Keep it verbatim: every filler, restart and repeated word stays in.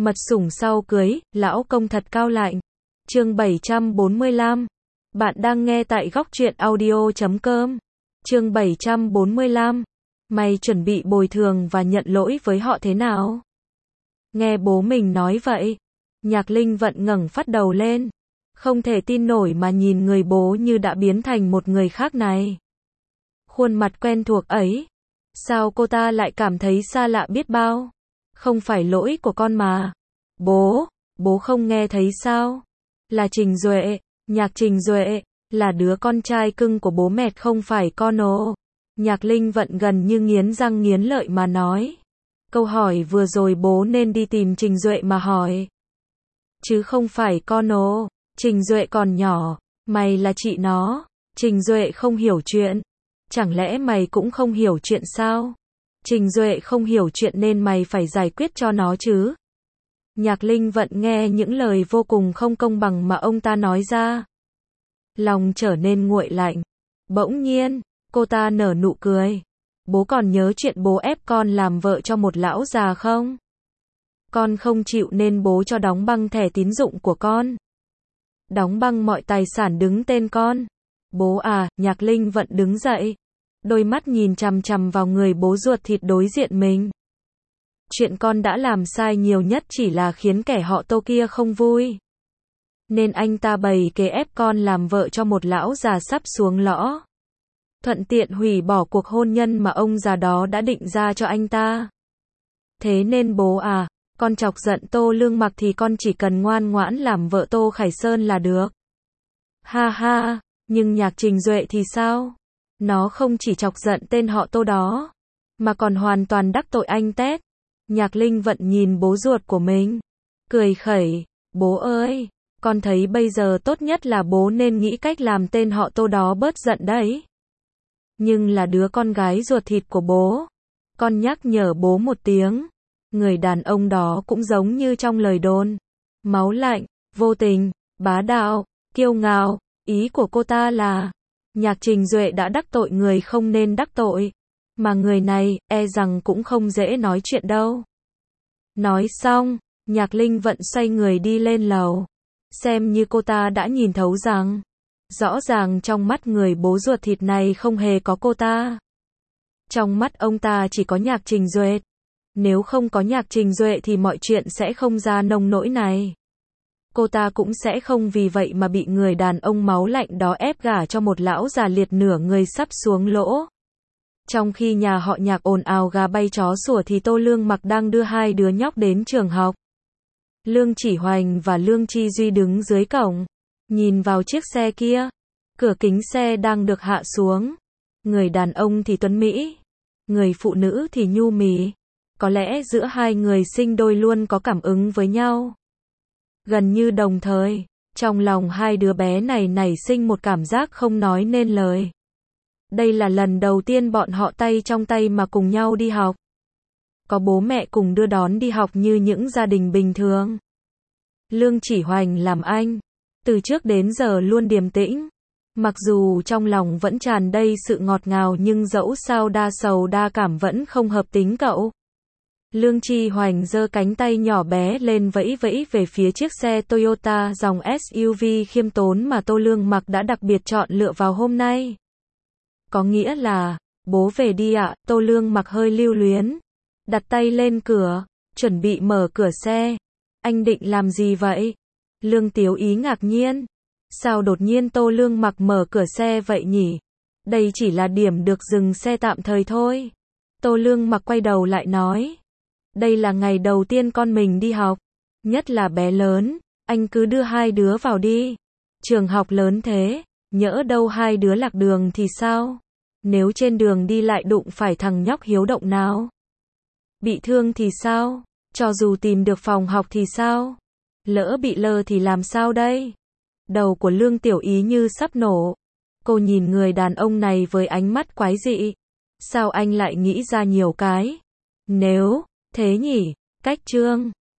Mật sủng sau cưới, lão công thật cao lạnh. Chương bảy trăm bốn mươi lăm. Bạn đang nghe tại góc truyện audio chấm com. Chương bảy trăm bốn mươi lăm. Mày chuẩn bị bồi thường và nhận lỗi với họ thế nào? Nghe bố mình nói vậy, Nhạc Linh Vận ngẩng phát đầu lên, không thể tin nổi mà nhìn người bố như đã biến thành một người khác này. Khuôn mặt quen thuộc ấy, sao cô ta lại cảm thấy xa lạ biết bao? Không phải lỗi của con mà. Bố, bố không nghe thấy sao? Là Trình Duệ, Nhạc Trình Duệ, là đứa con trai cưng của bố mẹ không phải con ồ. Nhạc Linh Vận gần như nghiến răng nghiến lợi mà nói. Câu hỏi vừa rồi bố nên đi tìm Trình Duệ mà hỏi. Chứ không phải con ồ, Trình Duệ còn nhỏ, mày là chị nó, Trình Duệ không hiểu chuyện. Chẳng lẽ mày cũng không hiểu chuyện sao? Trình Duệ không hiểu chuyện nên mày phải giải quyết cho nó chứ. Nhạc Linh Vận nghe những lời vô cùng không công bằng mà ông ta nói ra. Lòng trở nên nguội lạnh. Bỗng nhiên, cô ta nở nụ cười. Bố còn nhớ chuyện bố ép con làm vợ cho một lão già không? Con không chịu nên bố cho đóng băng thẻ tín dụng của con. Đóng băng mọi tài sản đứng tên con. Bố à, Nhạc Linh Vận đứng dậy. Đôi mắt nhìn chằm chằm vào người bố ruột thịt đối diện mình. Chuyện con đã làm sai nhiều nhất chỉ là khiến kẻ họ Tô kia không vui. Nên anh ta bày kế ép con làm vợ cho một lão già sắp xuống lõ. Thuận tiện hủy bỏ cuộc hôn nhân mà ông già đó đã định ra cho anh ta. Thế nên bố à, con chọc giận Tô Lương Mặc thì con chỉ cần ngoan ngoãn làm vợ Tô Khải Sơn là được. Ha ha, nhưng Nhạc Trình Duệ thì sao? Nó không chỉ chọc giận tên họ Tô đó, mà còn hoàn toàn đắc tội anh Tét. Nhạc Linh Vận nhìn bố ruột của mình, cười khẩy, bố ơi, con thấy bây giờ tốt nhất là bố nên nghĩ cách làm tên họ Tô đó bớt giận đấy. Nhưng là đứa con gái ruột thịt của bố, con nhắc nhở bố một tiếng, người đàn ông đó cũng giống như trong lời đồn, máu lạnh, vô tình, bá đạo, kiêu ngạo, ý của cô ta là, Nhạc Trình Duệ đã đắc tội người không nên đắc tội, mà người này, e rằng cũng không dễ nói chuyện đâu. Nói xong, Nhạc Linh Vận xoay người đi lên lầu, xem như cô ta đã nhìn thấu rằng, rõ ràng trong mắt người bố ruột thịt này không hề có cô ta. Trong mắt ông ta chỉ có Nhạc Trình Duệ. Nếu không có Nhạc Trình Duệ thì mọi chuyện sẽ không ra nông nỗi này. Cô ta cũng sẽ không vì vậy mà bị người đàn ông máu lạnh đó ép gả cho một lão già liệt nửa người sắp xuống lỗ. Trong khi nhà họ Nhạc ồn ào gà bay chó sủa thì Tô Lương Mặc đang đưa hai đứa nhóc đến trường học. Lương Chỉ Hoành và Lương Chi Duy đứng dưới cổng, nhìn vào chiếc xe kia. Cửa kính xe đang được hạ xuống. Người đàn ông thì tuấn mỹ, người phụ nữ thì nhu mì. Có lẽ giữa hai người sinh đôi luôn có cảm ứng với nhau. Gần như đồng thời, trong lòng hai đứa bé này nảy sinh một cảm giác không nói nên lời. Đây là lần đầu tiên bọn họ tay trong tay mà cùng nhau đi học. Có bố mẹ cùng đưa đón đi học như những gia đình bình thường. Lương Chỉ Hoành làm anh, từ trước đến giờ luôn điềm tĩnh. Mặc dù trong lòng vẫn tràn đầy sự ngọt ngào nhưng dẫu sao đa sầu đa cảm vẫn không hợp tính cậu. Lương Chi Hoành giơ cánh tay nhỏ bé lên vẫy vẫy về phía chiếc xe Toyota dòng ét u vê khiêm tốn mà Tô Lương Mặc đã đặc biệt chọn lựa vào hôm nay. Có nghĩa là, bố về đi ạ, Tô Lương Mặc hơi lưu luyến. Đặt tay lên cửa, chuẩn bị mở cửa xe. Anh định làm gì vậy? Lương Tiếu Ý ngạc nhiên. Sao đột nhiên Tô Lương Mặc mở cửa xe vậy nhỉ? Đây chỉ là điểm được dừng xe tạm thời thôi. Tô Lương Mặc quay đầu lại nói. Đây là ngày đầu tiên con mình đi học. Nhất là bé lớn, anh cứ đưa hai đứa vào đi. Trường học lớn thế, nhỡ đâu hai đứa lạc đường thì sao? Nếu trên đường đi lại đụng phải thằng nhóc hiếu động nào? Bị thương thì sao? Cho dù tìm được phòng học thì sao? Lỡ bị lơ thì làm sao đây? Đầu của Lương Tiểu Ý như sắp nổ. Cô nhìn người đàn ông này với ánh mắt quái dị. Sao anh lại nghĩ ra nhiều cái? Nếu thế nhỉ? Cách chương